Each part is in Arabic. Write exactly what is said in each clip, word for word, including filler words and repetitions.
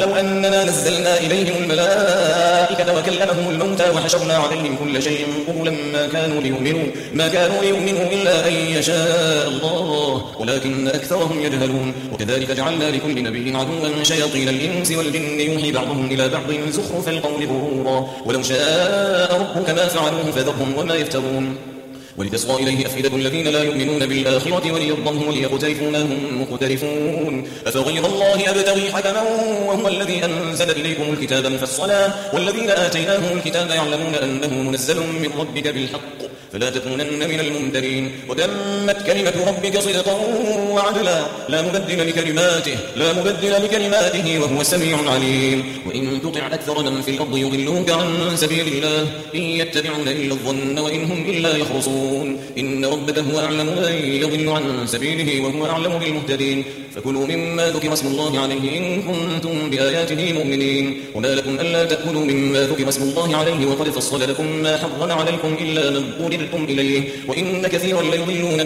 ولو أننا نزلنا إليهم الملائكة وكلمهم الموتى وحشرنا عليهم كل شيء قبلا ما كانوا ليؤمنوا ما كانوا ليؤمنوا إلا أن يشاء الله ولكن أكثرهم يجهلون. وكذلك جعلنا لكل نبي عدوا شياطين الإنس والجن يوحي بعضهم إلى بعض زخرف القول غرورا ولو شاء ربك ما فعلوه فذرهم وما يفترون. ولتصغى إليه أفئدة الذين لا يؤمنون بالآخرة وليرضوا وليقترفوا ما هم مقترفون. أفغير الله أبتغي حكما وهو الذي أنزل إليكم الكتاب مفصلا والذين آتيناهم الكتاب يعلمون أنه منزل من ربك بالحق فلا تكونن من الممترين. وتمت كلمة ربك صدقا وعدلا لا مبدل لكلماته لا مبدل لكلماته وهو السميع العليم. وإن تطع أكثر من في الأرض يضلوك عن سبيل الله إن يتبعون إلا الظن وإن هم إلا يخرصون. إن ربك هو أعلم من يضل عن سبيله وهو أعلم بالمهتدين. فكلوا مما ذكر اسم الله عليه إن كنتم بآياته مؤمنين. وما لكم ألا تأكلوا مما ذكر اسم الله عليه وقد فصل لكم ما حرم عليكم إلا من اضطررتم إليه وإن كثيرا ليضلون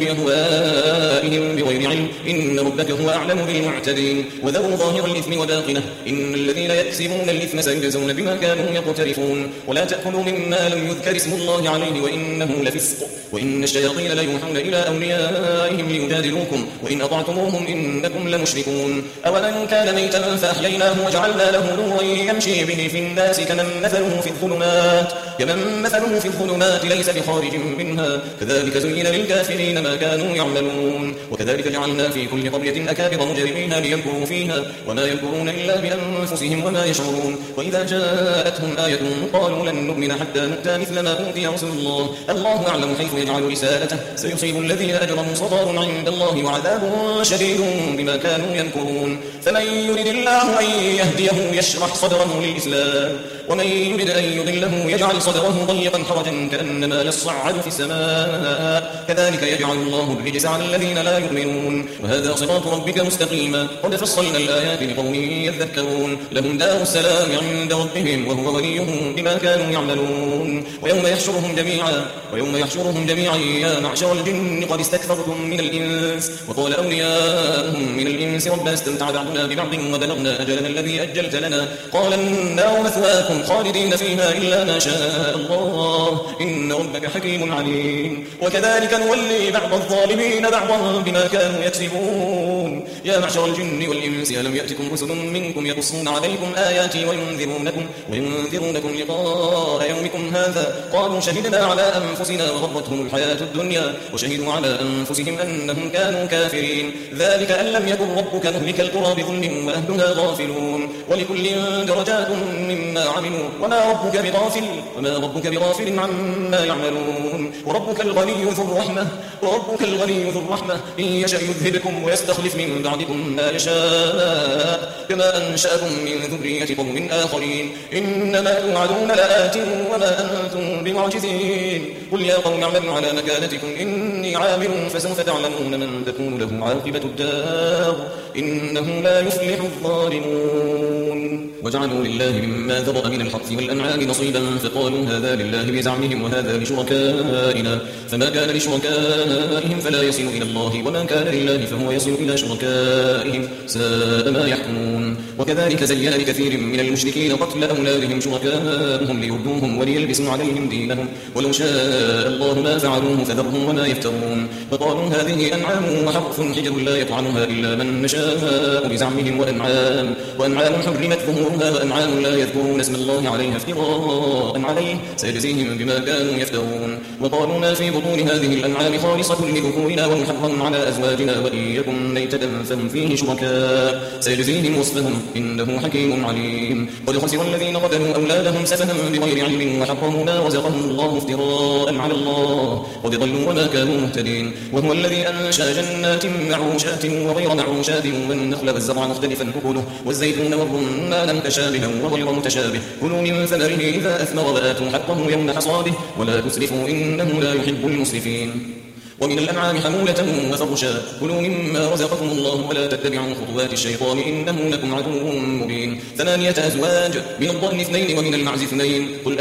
بأهوائهم بغير علم. إن ربك هو أعلم بالمعتدين. وذروا ظاهر الإثم وباطنه إن الذين يكسبون الإثم سيجزون بما كانوا يقترفون. ولا تأكلوا مما لم يذكر اسم الله عليه وإنه لفسق وإن الشياطين ليوحون إلى أوليائهم ليجادلوكم وإن أطعتموهم إنكم لمشركون. أومن كان ميتا فأحييناه وجعلنا له نورا يمشي به في الناس كمن مثله في الظلمات كمن مثله في الظلمات ليس بخارج منها كذلك زين للكافرين ما كانوا يعملون. وكذلك جعلنا في كل قرية أكابر مجرميها ليمكروا فيها وما يمكرون إلا بأنفسهم وما يشعرون. وإذا جاءتهم آية قالوا لن نؤمن حتى نؤتى مثل ما أوتي رسول الله الله أعلم حيث يجعل رسالته سيصيب الذين أجرموا صغار عند الله وعذاب شديد بما كانوا يمكرون. فمن يرد الله أن يهديه يشرح صدره للإسلام ومن يرد أن يضله يجعل صدره ضيقا حرجا كأنما يصعد في السماء كذلك يجعل الله الرجس على الذين لا يؤمنون. وهذا صراط ربك مستقيما قد فصلنا الآيات لقوم يذكرون. لهم دار السلام عند ربهم وهو وليهم بما كانوا يعملون. ويوم يحشرهم جميعا ويوم يحشرهم جميعا يا معشر الجن قد استكثرتم من الإنس وقال أولياؤهم من الإنس ربنا استمتع بعضنا ببعض وبلغنا أجلنا الذي أجلت لنا قال النار مثواكم خالدين فيها إلا ما شاء الله إن ربك حكيم عليم. وكذلك نولي بعض الظالمين بعضا بما كانوا يكسبون. يا معشر الجن والإنس ألم يأتكم رسل منكم يقصون عليكم آياتي وينذرونكم وينذرونكم لقاء يومكم هذا قالوا شهدنا على أنفسنا وغرتهم الحياة الدنيا وشهدوا على أنفسهم أنهم كانوا كافرين. ذلك أن لم يكن ربك مهلك القرى بظلم وأهلها غافلون. ولكل درجات مما عملوا وما ربك بغافل وما ربك بغافل عما يعملون. وربك الغني ذو الرحمة وربك الغني ذو الرحمة إن يشأ يذهبكم ويستخلف من بعدكم ما يشاء كما أنشأكم من ذرية قوم آخرين. إنما توعدون لآت وما أنتم بمعجزين. قل يا قوم اعملوا على مكانتكم إني عامل فسوف تعلمون من تكون له عاقبة الدار إنه لا يفلح الظالمون. وجعلوا لله مما ذرأ من الحرث والأنعام نصيبا فقالوا هذا لله بزعمهم وهذا لشركائنا فما كان لشركائهم فلا يصل إلى الله وما كان لله فهو يصل إلى شركائهم ساء ما يحكمون. وكذلك زين لكثير من المشركين قتل أولادهم شركائهم ليردوهم وليلبسوا عليهم دينهم ولو شاء الله ما فعلوه فذرهم وما يفترون. فقالوا هذه أنعام وحرث حجر لا يطعمها إلا من نشاء بزعمهم وأنعام وأنعام حرمت ظهورها وأنعام لا يذكرون اسم الله عليها افتراء عليه سيجزيهم بما كانوا يفترون. وقالوا ما في بطون هذه الأنعام خالصة لذكورنا ومحرم على أزواجنا وإن يكن ميتة فهم فيه شركاء سيجزيهم وصفهم إنه حكيم عليم. قد خسر الذين قتلوا أولادهم سفها بغير علم وحرموا ما رزقهم الله افتراء على الله قد ضلوا وما كانوا مهتدين. وهو الذي أنشأ جنات معروشات وغير معروشات والنخل والزرع مختلفا أكله والزيتون والرمان متشابها وغير متشابه كلوا من ثمره إذا أثمر وآتوا حقه يوم حصاده ولا تسرفوا إنه لا يحب المسرفين. ومن الأنعام حمولة وفرشا كلوا مما رزقكم الله ولا تتبعوا خطوات الشيطان إنه لكم عدو مبين. ثمانية أزواج من الضأن اثنين ومن المعز اثنين قل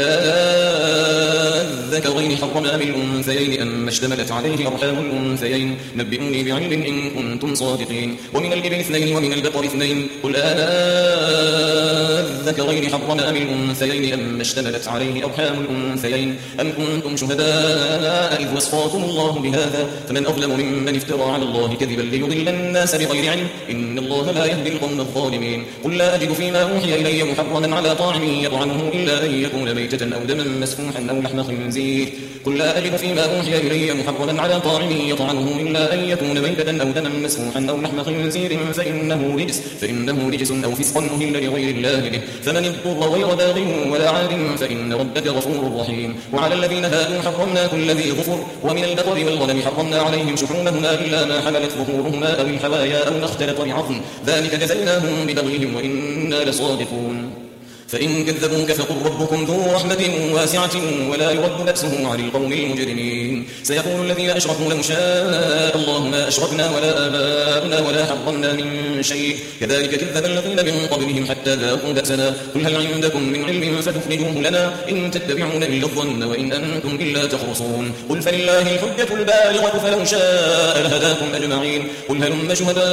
أذكرين حرم أم الأنثيين أما اشتملت عليه أرحام الأنثيين نبئوني بعلم إن كنتم صادقين. ومن الإبل اثنين ومن البقر اثنين قل الذكرين حرم أم الأنثيين أم اشتملت عليه أرحام الأنثيين أم كنتم شهداء إذ وصاكم الله بهذا فمن أظلم ممن افترى على الله كذبا ليضل الناس بغير علم إن الله لا يهدي القوم الظالمين قل لا أجد فيما أوحي إلي محرما على طاعم يطعمه إلا أن يكون ميتة أو دما مسفوحا أو لحم خنزير قل لا أجد فيما أوحي إلي محرما على طاعم يطعمه إلا أن يكون ميتة أو دما مسفوحا أو لحم خنزير فإنه رجس فإنه رجس أو فسقا أهل لغير الله به فمن اضطر غير باغ ولا عاد فإن ربك غفور رحيم وعلى الذين هادوا حرمنا كل ذي ظفر ومن البقر والغنم حرمنا عليهم شحومهما إلا ما حملت ظهورهما أو الحوايا أو ما اختلط بعظم ذلك جزيناهم ببغيهم وإنا لصادقون فإن كذبوك فقل ربكم ذو رحمة واسعة ولا يرد بأسه عن القوم المجرمين سيقول الذين أشركوا لو شاء الله ما أشركنا ولا آباؤنا ولا حرمنا من شيء كذلك كذب الذين من قبلهم حتى ذاقوا بأسنا قل هل عندكم من علم فتخرجوه لنا إن تتبعون إلا الظن وإن أنتم إلا تخرصون قل فلله الحجة البالغة فلو شاء لهداكم أجمعين قل هلم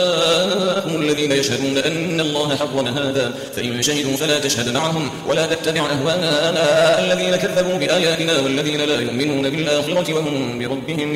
شهداءكم الذين يشهدون أن الله حرم هذا فإن شهدوا فلا تشهد معهم ولا تتبع أهواء الذين كذبوا بآياتنا والذين لا يؤمنون بالآخرة وهم بربهم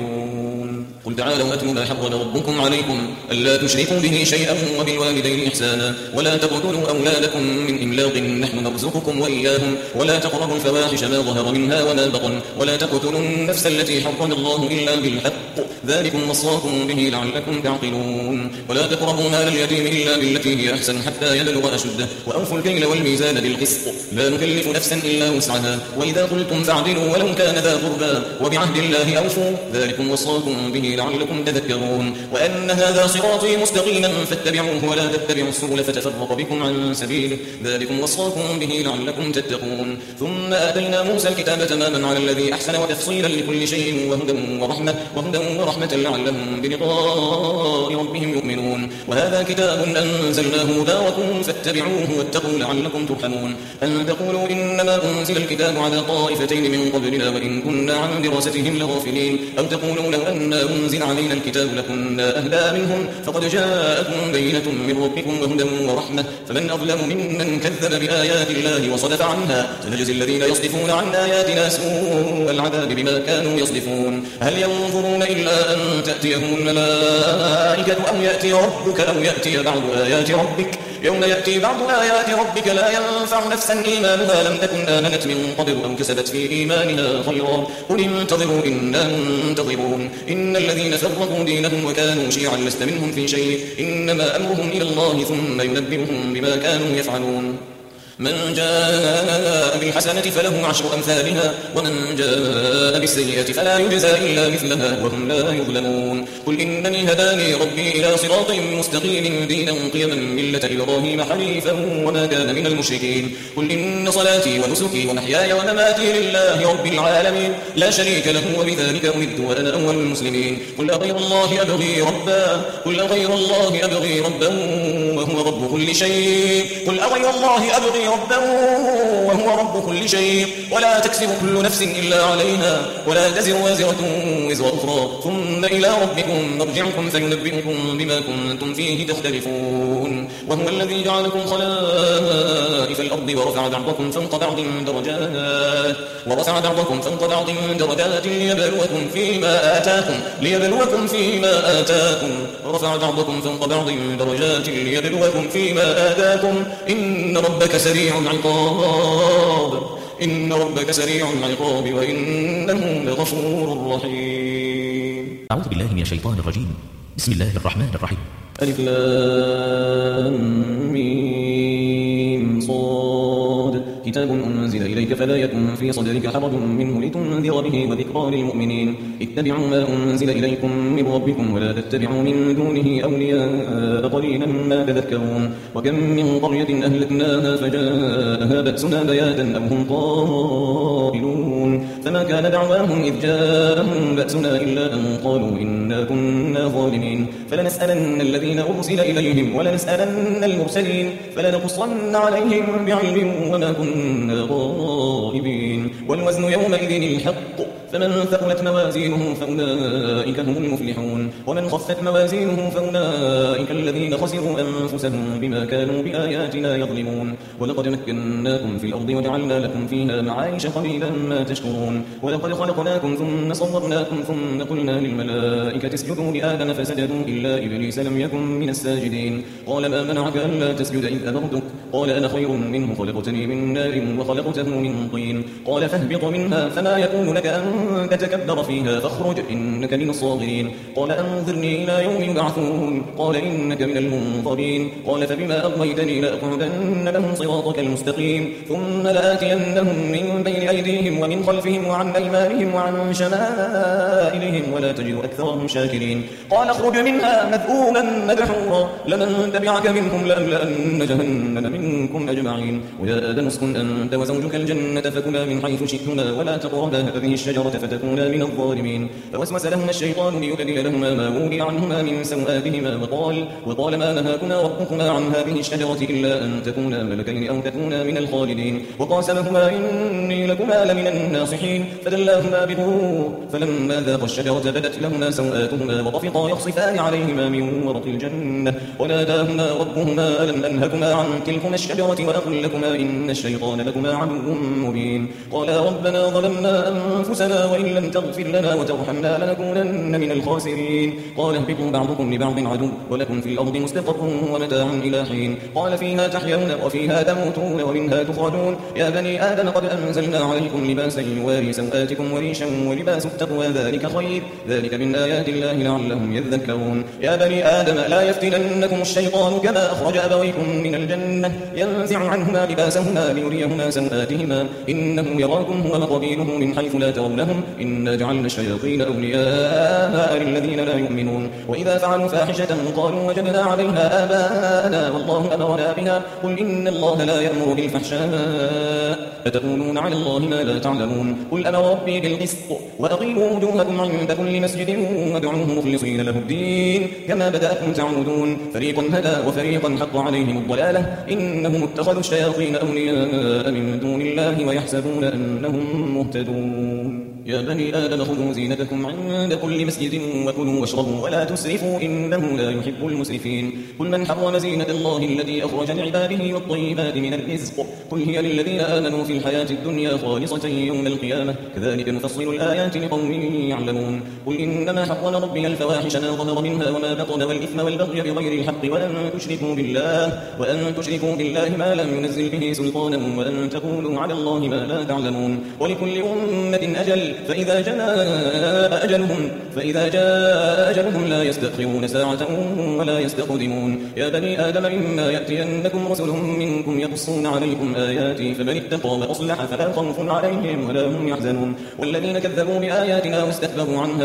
يعدلون قل تعالوا أتل ما حرم ربكم عليكم ألا تشركوا به شيئا وبالوالدين إحسانا ولا تقتلوا أولادكم من إملاق نحن نرزقكم وإياهم ولا تقربوا الفواحش ما ظهر منها وما بطن ولا تقتلوا النفس التي حرم الله إلا بالحق ذلكم وصاكم به لعلكم تعقلون ولا تقربوا مال اليتيم إلا بالتي هي أحسن حتى يبلغ أشده وأوفوا الكيل والميزان بالقسط لا نكلف نفسا إلا وسعها وإذا قلتم فاعدلوا ولو كان ذا قربى وبعهد الله أوفوا ذلكم وصاكم به لعلكم تذكرون وأن هذا صراطي مستقيما فاتبعوه ولا تتبعوا السبل فتفرق بكم عن سبيله ذلكم وصاكم به لعلكم تتقون ثم آتينا موسى الكتاب تماما على الذي أحسن وتفصيلا لكل شيء وهدى ورحمة وهدى ورحمة لعلهم بلقاء ربهم يؤمنون وهذا كتاب أنزلناه مبارك فاتبعوه واتقوا لعلكم ترحمون أن تقولوا إنما أنزل الكتاب على طائفتين من قبلنا وإن كنا عن دراستهم لغافلين أو تقولوا لو أن أنزل علينا الكتاب لكنا أهدى منهم فقد جاءكم بينة من ربكم وهدى ورحمة فمن أظلم ممن كذب بآيات الله وصدف عنها سنجزي الذين يصدفون عن آياتنا سوء العذاب بما كانوا يصدفون هل ينظرون إلا أن تأتيهم الملائكة أو يأتي ربك أو يأتي بعض آيات ربك يوم يأتي بعض آيات ربك لا ينفع نفسا إيمانها لم تكن آمنت من قبل أو كسبت في إيمانها خيرا قل انتظروا إنا منتظرون إن الذين فرقوا دينهم وكانوا شيعا لست منهم في شيء إنما أمرهم إلى الله ثم ينبئهم بما كانوا يفعلون من جاء بالحسنة فله عشر أمثالها ومن جاء بالسيئة فلا يجزى إلا مثلها وهم لا يظلمون قل إنني هداني ربي إلى صراط مستقيم دينا قيما ملة إبراهيم حنيفا وما كان من المشركين قل إن صلاتي ونسكي ومحياي ومماتي لله رب العالمين لا شريك له وبذلك أمرت وأنا أول المسلمين قل أغير الله أبغي ربا قل أغير الله أبغي ربا وهو رب كل شيء قل أغير الله أبغي ربا وهو رب كل شيء ولا تكسب كل نفس إلا عليها ولا تزر وازرة وزر أخرى ثم إلى ربكم مرجعكم فينبئكم بما كنتم فيه تختلفون وهو الذي جعلكم خلائف الأرض ورفع بعضكم فوق بعض درجات ورفع بعضكم فوق بعض درجات ليبلوكم فيما آتاكم ليبلوكم فيما آتاكم ورفع بعضكم فوق بعض درجات ليبلوكم فيما آتاكم إن ربك سريع العقاب إن ربك سريع العقاب وإنه لغفور رحيم. أعوذ بالله من الشيطان الرجيم. بسم الله الرحمن الرحيم. ألف لام ميم صاد كتاب أنزل إليك فلا يكن في صدرك حرج منه لتنذر به وذكرى للمؤمنين اتبعوا ما أنزل إليكم من ربكم ولا تتبعوا من دونه أولياء قليلا ما تذكرون وكم من قرية أهلكناها فجاءها بأسنا بياتا أو هم قائلون فما كان دعواهم إذ جاءهم بأسنا إلا أن قالوا إنا كنا ظالمين فلنسألن الذين أرسل إليهم ولنسألن المرسلين فلنقصن عليهم بعلم وما كنا غائبين والوزن يومئذ الحق فمن ثقلت موازينه فأولئك هم المفلحون ومن خفت موازينه فأولئك الذين خسروا أنفسهم بما كانوا بآياتنا يظلمون ولقد مكناكم في الأرض وجعلنا لكم فيها معايش قليلا ما تشكرون ولقد خلقناكم ثم صورناكم ثم قلنا للملائكة اسجدوا لآدم فسجدوا إلا إبليس لم يكن من الساجدين قال ما منعك ألا تسجد إذ أمرتك قال أنا خير منه خلقتني من نار وخلقته من طين قال فاهبط منها فما يكون لك أن تتكبر فيها فاخرج إنك من الصاغرين قال أنظرني إلى يوم يبعثون قال إنك من المنظرين قال فبما أغويتني لأقعدن لهم صراطك المستقيم ثم لآتينهم من بين أيديهم ومن خلفهم وعن أيمانهم وعن شمائلهم ولا تجد أكثرهم شاكرين قال اخرج منها مذءوما مدحورا لمن تبعك منهم لأملأن جهنم منكم أجمعين ويا آدم اسكن أنت وزوجك الجنة فكلا من حيث شئتما ولا تقربا هذه الشجرة فتكونا من الظالمين فوسوس لهما الشيطان ليبدي لهما ما ولي عنهما من سوآتهما وقال وقال ما نهاكما ربكما عن هذه الشجرة إلا أن تكونا ملكين أو تكونا من الخالدين وقاسمهما إني لكما لمن الناصحين فدلاهما بغرور فلما ذاقا الشجرة بدت لهما سوآتهما وطفقا يخصفان عليهما من ورق الجنة وناداهما ربهما ألم أنهكما عن تلكما الشجرة وأقل لكما إن الشيطان لكما عدو مبين قالا ربنا ظلمنا أنفسنا وإن لم تغفر لنا وترحمنا لنكونن من الخاسرين قال اهبطوا بعضكم لبعض عدو ولكم في الأرض مستقر ومتاع إلى حين قال فيها تحيون وفيها تموتون ومنها تخرجون يا بني آدم قد أنزلنا عليكم لباسا يواري سوآتكم وريشا ولباس التقوى ذلك خير ذلك من آيات الله لعلهم يذكرون يا بني آدم لا يفتننكم الشيطان كما أخرج أبويكم من الجنة ينزع عنهما لباسهما ليريهما سوآتهما إنه يراكم هو وقبيله من حيث لا ترونهم إنا جعلنا الشياطين أولياء للذين لا يؤمنون وإذا فعلوا فاحشة قالوا وجدنا عليها آباءنا والله أمرنا بها قل إن الله لا يأمر بالفحشاء أتقولون على الله ما لا تعلمون قل أمر ربي بالقسط وأقيموا وجوهكم عند كل مسجد وادعوه مخلصين له الدين كما بدأكم تعودون فريقا هدى وفريقا حق عليهم الضلالة إنهم اتخذوا الشياطين أولياء من دون الله ويحسبون أنهم مهتدون يا بني آدم خذوا زينتكم عند كل مسجد وكلوا واشربوا ولا تسرفوا إنه لا يحب المسرفين قل من حرم زينة الله التي أخرج لعباده والطيبات من الرزق قل هي للذين آمنوا في الحياة الدنيا خالصة يوم القيامة كذلك نفصل الآيات لقوم يعلمون قل إنما حرم ربي الفواحش ما ظهر منها وما بطن والإثم والبغي بغير الحق وأن تشركوا بالله وأن تشركوا بالله ما لم ينزل به سلطانا وأن تقولوا على الله ما لا تعلمون ولكل أمة أجل فإذا جاء أجلهم فإذا جاء أجلهم لا يستأخرون ساعة ولا يستقدمون يا بني آدم إما يأتينكم رسل منكم يقصون عليكم آياتي فمن اتقى وأصلح فلا خوف عليهم ولا هم يحزنون والذين كذبوا بآياتنا واستكبروا عنها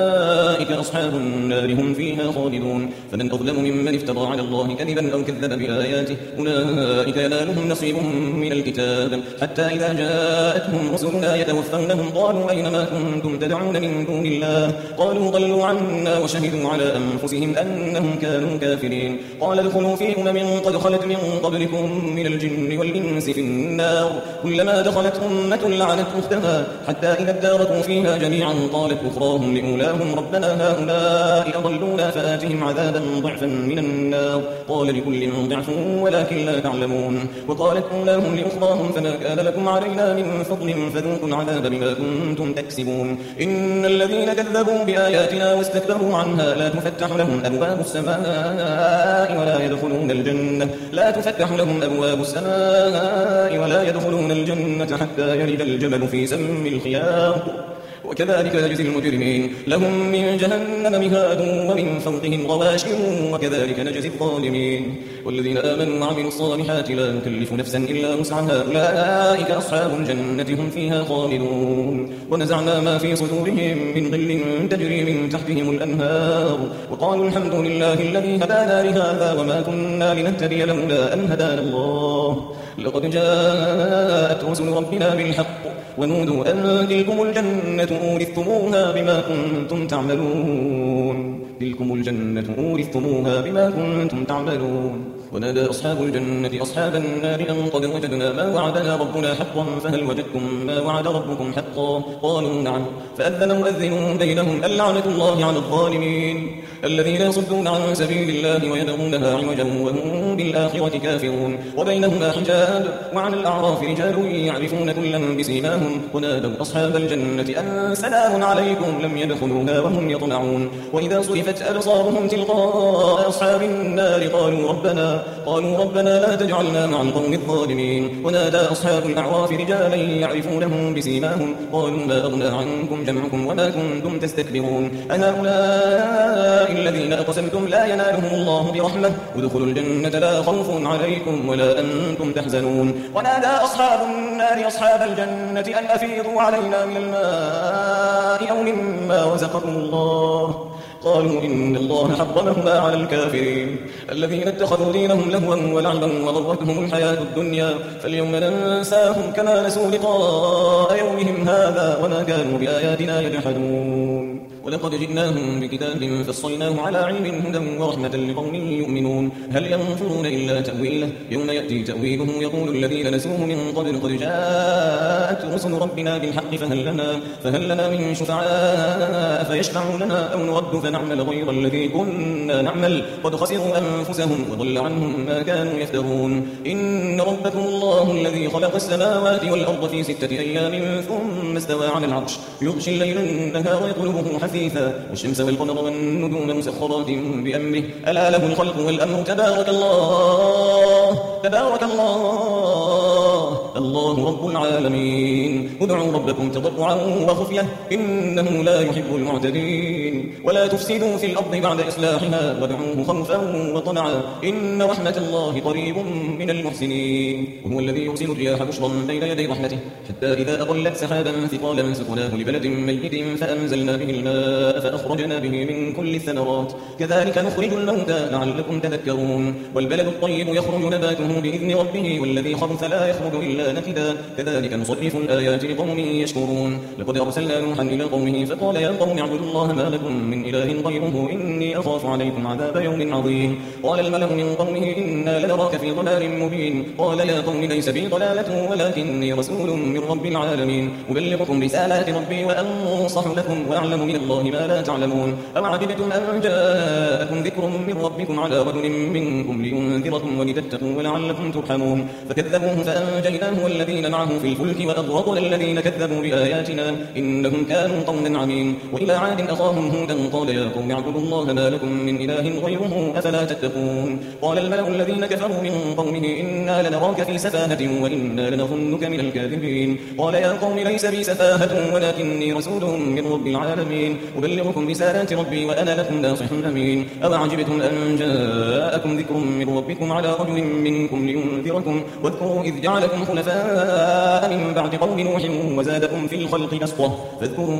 أولئك أصحاب النار هم فيها خالدون فمن أظلم ممن افترى على الله كذبا أو كذب بآياته أولئك ينالهم نصيبهم من الكتاب حتى إذا جاءتهم رسلنا يتوفونهم قالوا أين ما كنتم تدعون من دون الله قالوا ضلوا عنا وشهدوا على أنفسهم أنهم كانوا كافرين قال ادخلوا في أمم قد خلت من قبلكم من الجن والإنس في النار كلما دخلت أمة لعنت أختها حتى إذا اداركوا فيها جميعا قالت أخراهم لأولاهم ربنا هؤلاء أضلونا فآتهم عذابا ضعفا من النار قال لكل ضعف ولكن لا تعلمون وقالت أولاهم لأخراهم فما كان لكم علينا من فضل فذوقوا العذاب بما كنتم تكسبون إن الذين كذبوا بآياتنا واستكبروا عنها لا تفتح لهم أبواب السماء ولا يدخلون الجنة لا تفتح لهم أبواب السماء ولا يدخلون الجنة حتى يلج الجمل في سم الخياط وكذلك نجزي المجرمين لهم من جهنم مهاد ومن فوقهم غواش وكذلك نجزي الظالمين والذين آمنوا وعملوا الصالحات لا نكلف نفسا إلا وسعها أولئك أصحاب الجنة هم فيها خالدون ونزعنا ما في صدورهم من غل تجري من تحتهم الأنهار وقالوا الحمد لله الذي هدانا لهذا وما كنا لنهتدي لولا أن هدانا الله لقد جاءت رسل ربنا بالحق ونودوا أن تلكم الجنة أورثتموها بما كنتم تعملون تلكم الجنة أورثتموها بما كنتم تعملون ونادى أصحاب الجنة أصحاب النار أن قد وجدنا ما وعدنا ربنا حقا فهل وجدتم ما وعد ربكم حقا قالوا نعم فأذن مؤذن بينهم اللعنة الله على الظالمين الذين يصدون عن سبيل الله ويبغونها عوجا وهم بالآخرة كافرون وبينهما حجاب وعلى الأعراف رجال يعرفون كلا بسيماهم ونادوا أصحاب الجنة أن سلام عليكم لم يدخلوها وهم يطمعون وإذا صرفت أبصارهم تلقاء أصحاب النار قالوا ربنا قالوا ربنا لا تجعلنا مع القوم الظالمين ونادى أصحاب الأعراف رجالا يعرفونهم بسيماهم قالوا ما أغنى عنكم جمعكم وما كنتم تستكبرون أهؤلاء الذين أقسمتم لا ينالهم الله برحمة ادخلوا الجنة لا خوف عليكم ولا أنتم تحزنون ونادى أصحاب النار أصحاب الجنة أن أفيضوا علينا من الماء أو مما رزقكم الله قالوا إن الله حرمهما على الكافرين الذين اتخذوا دينهم لهوا ولعبا وغرتهم الحياة الدنيا فاليوم ننساهم كما نسوا لقاء يومهم هذا وما كانوا بآياتنا يجحدون ولقد جئناهم بكتاب فصلناه على علم هدى ورحمة لقوم يؤمنون هل ينظرون إلا تأويله يوم يأتي تأويله يقول الذين نسوه من قبل قد جاءت رسل ربنا بالحق فهل لنا, فهل لنا من شفعاء فيشفعوا لنا أو نرد فنعمل غير الذي كنا نعمل قد خسروا أنفسهم وضل عنهم ما كانوا يفترون إن ربكم الله الذي خلق السماوات والأرض في ستة أيام ثم استوى على العرش يغشي الليل النهار يطلبه حثيثا والشمس والقمر والنجوم مسخرات بأمره ألا له الخلق والأمر تبارك الله تبارك الله الله رب العالمين ادعوا ربكم تضرعا وخفية إنه لا يحب المعتدين ولا تفسدوا في الأرض بعد إصلاحها وادعوه خوفا وطمعا إن رحمة الله قريب من المحسنين وهو الذي يرسل الرياح بشرا بين يدي رحمته حتى إذا أقلت سحابا ثقالا سقناه لبلد ميت فأنزلنا به الماء فأخرجنا به من كل الثمرات كذلك نخرج الموتى لعلكم تذكرون والبلد الطيب يخرج نباته بإذن ربه والذي خبث لا يخرج إلا نكدا كذلك نصرف الآيات لقوم يشكرون لقد أرسلنا نوحا إلى قومه فقال يا قوم اعبدوا الله ما لكم من إله غيره إني أخاف عليكم عذاب يوم عظيم قال الملأ من قومه إنا لنراك في ضلال مبين قال يا قوم ليس بي ضلالة ولكني رسول من رب العالمين أبلغكم رسالات ربي وأنصح لكم وأعلم من الله ما لا تعلمون أو عجبتم أن جاءكم ذكر من ربكم على رجل منكم لينذركم ولتتقوا ولعلكم ترحمون فكذبوه فأنجيناه والذين معه في الفلك وأغرقنا الذين كذبوا بآياتنا إنهم كانوا قوما عمين وإلى عاد أخاهم هودا قال يا قوم اعبدوا الله ما لكم من إله غيره أفلا تتقون قال الملأ الذين كفروا من قومه إنا لنراك في سفاهة وإنا لنظنك من الكاذبين قال يا قوم ليس بي سفاهة ولكني رسول من رب العالمين أبلغكم رسالات ربي وأنا لكم ناصح أمين أو عجبتم أن جاءكم ذكر من ربكم على رجل منكم لينذركم واذكروا إذ جعلكم خلفاء من بعد قوم نوح وزادكم في الخلق بسطة فاذكروا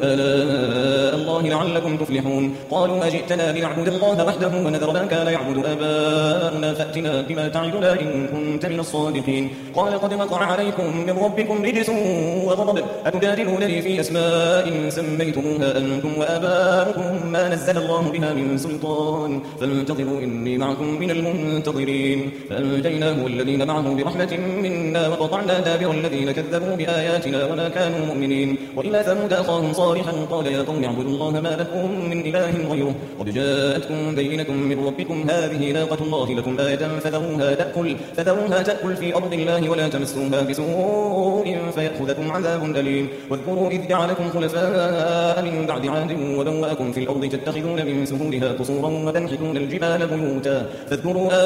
آلاء الله لعلكم تفلحون قالوا أجئتنا لنعبد الله وحده ونذر ما كان يعبد آباؤنا فأتنا بما تعدنا إن كنت من الصادقين قال قد وقع عليكم من ربكم رجس وغضب أتجادلونني في أسماء سميتموها أنتم وآباؤكم ما نزل الله بها من سلطان فانتظروا إني معكم من المنتظرين فأنجيناه والذين معه برحمة منا وقطعنا دابر الذين كذبوا بآياتنا وما كانوا مؤمنين وإلى ثمود أخاهم صالحا قال يا قوم اعبدوا الله ما لكم من إله غيره قد جاءتكم بينة من ربكم هذه ناقة الله لكم آية فذروها تأكل, فذروها تأكل في أرض الله ولا تمسوها بسوء فيأخذكم عذاب أليم واذكروا إذ جعلكم خلفاء من بعد عاد وبوأكم في الأرض تتخذون من سهولها قصورا وتنحتون الجبال بيوتا فاذكروا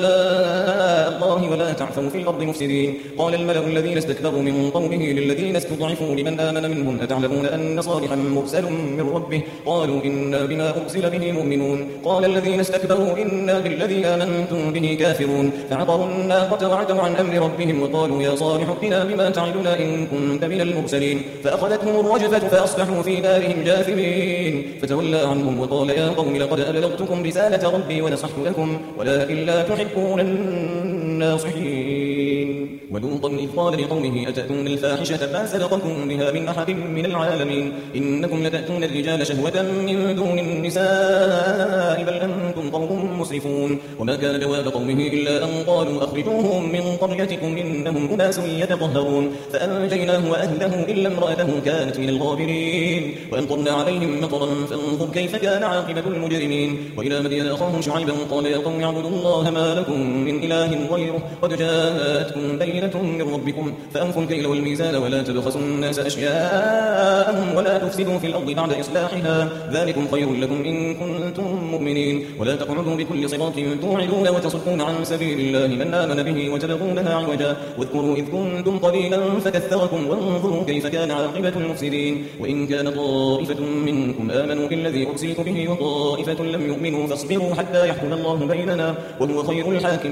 آلاء الله ولا تعثوا في الأرض مفسدين قال الملأ الذين استكبروا من قومه للذين استضعفوا لمن آمن منهم أتعلمون أن صالحا مرسل من ربه قالوا إنا بما أرسل به مؤمنون قال الذين استكبروا إنا بالذي آمنتم به كافرون فعقروا الناقة وعتوا عن أمر ربهم وقالوا يا صالح ائتنا بما تعدنا إن كنت من المرسلين فأخذتهم الرجفة فأصبحوا في دارهم جاثمين فتولى عنهم وقال يا قوم لقد أبلغتكم رسالة ربي ونصحت لكم ولكن لا تحبون الناصحين ولوطا إذ قال لقومه أتأتون الفاحشة ما سبقكم بها من أحد من العالمين إنكم لتأتون الرجال شهوة من دون النساء بل أنتم قوم مسرفون وما كان جواب قومه إلا أن قالوا أخرجوهم من قريتكم إنهم أناس يتطهرون فأنجيناه وأهله إلا امرأته كانت من الغابرين وأمطرنا عليهم مطرا فانظر كيف كان عاقبة المجرمين وإلى مدين أخاهم شعيبا قال يا قوم اعبدوا الله ما لكم من إله غيره قد جاءتكم بينة من ربكم فأنفوا الكيل والميزان ولا تبخسوا الناس أشياءهم ولا تفسدوا في الأرض بعد إصلاحها ذلكم خير لكم إن كنتم مؤمنين ولا تقعدوا بكل صراط توعدون وتصدون عن سبيل الله من آمن به وتبغونها عوجا واذكروا إذ كنتم قليلا فكثركم وانظروا كيف كان عاقبة المفسدين وإن كان طائفة منكم آمنوا بالذي أرسلت به وطائفة لم يؤمنوا فاصبروا حتى يحكم الله بيننا وهو خير الحاكمين